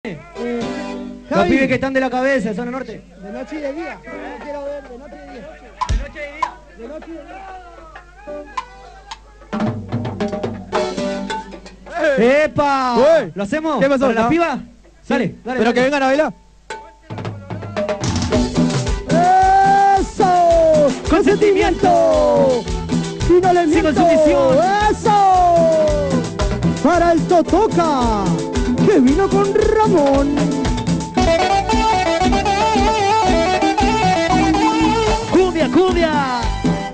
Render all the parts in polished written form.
Los pibes que están de la cabeza, zona norte. De noche y de día. Quiero ver de noche y de día. De noche y día. De noche y de día. ¡Epa! Uy. ¿Lo hacemos? ¿Qué pasó? ¿Para las ¿No? pibas? Dale, dale. Pero dale. que vengan a bailar. ¡Eso! ¡Con sentimiento! ¡Y no le Sin miento! consumición. ¡Eso! Para el Totoca, que vino con Ramón. ¡Cumbia, cumbia!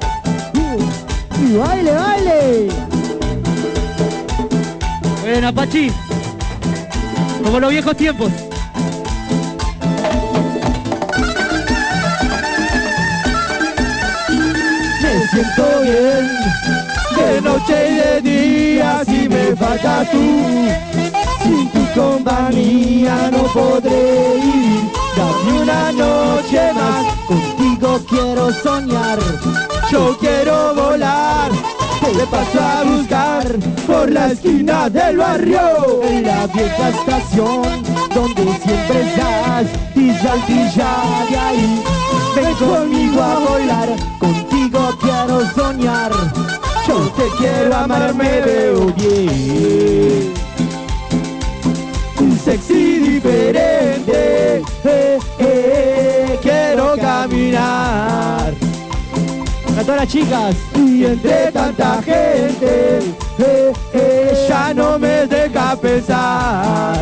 Y baile, baile. Ven, Apache. Como los viejos tiempos. Me siento bien, de noche y de día, si me faltas tú. Sin tu compañía no podré vivir. Dame una noche más, contigo quiero soñar. Yo quiero volar, te paso a buscar por la esquina del barrio. En la vieja estación, donde siempre estás, y salí ya de ahí. Ven conmigo a volar, contigo quiero soñar. Yo te quiero amar, me veo bien. Sexy diferente, quiero caminar. A todas las chicas. Y entre tanta gente, ya no me deja pensar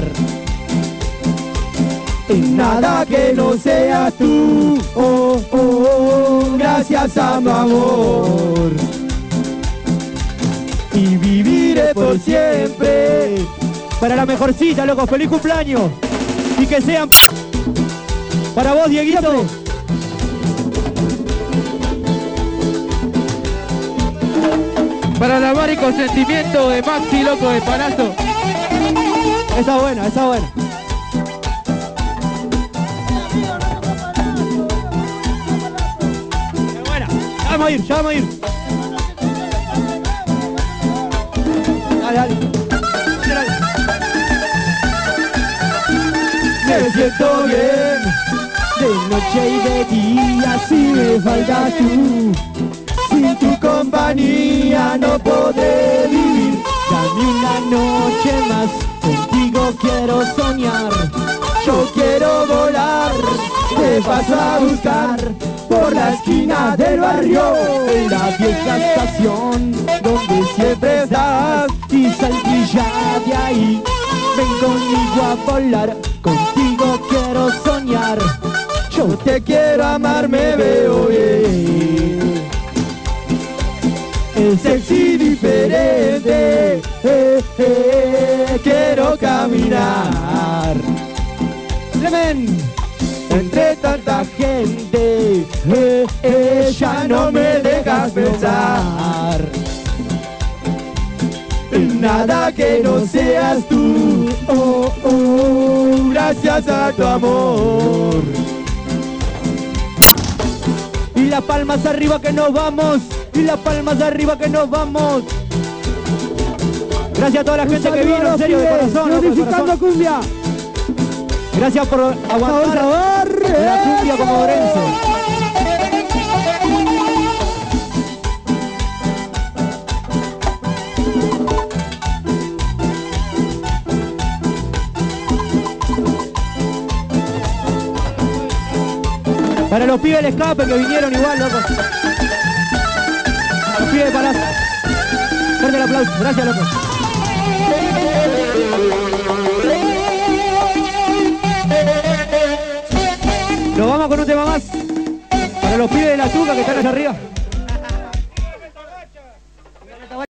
en nada que no seas tú. Oh, oh, gracias a mi amor. Y viviré por siempre. Para la mejorcita, loco. ¡Feliz cumpleaños! Y que sean... Para vos, Dieguito. Para la mar y consentimiento de Maxi, loco, de Panazo. Esa es buena, esa es buena. Es buena. Ya vamos a ir, ya vamos a ir. Dale, dale. Dale. Me siento bien, de noche y de día, si me faltas tú. Sin tu compañía no podré vivir. Dame una noche más, contigo quiero soñar. Yo quiero volar, te paso a buscar por la esquina del barrio. En la vieja estación, donde siempre estás, y salí ya de ahí. Ven conmigo a volar, contigo quiero soñar. Yo te quiero amar, me veo bien. El sexy diferente, quiero caminar. Clemen. Entre tanta gente, ya no me dejas pensar en nada que no seas tú. Oh, oh, gracias a tu amor. Y las palmas arriba que nos vamos. Y las palmas arriba que nos vamos. Gracias a toda la gente que vino, en serio, de corazón. loco, de Glorificando corazón. cumbia. Gracias por aguantar Sabor, la cumbia como Orense. Para los pibes del escape que vinieron igual, loco. Los pibes de Palacio. Fuerte el aplauso. Gracias, loco. Nos vamos con un tema más. Para los pibes de la Tuca que están allá arriba.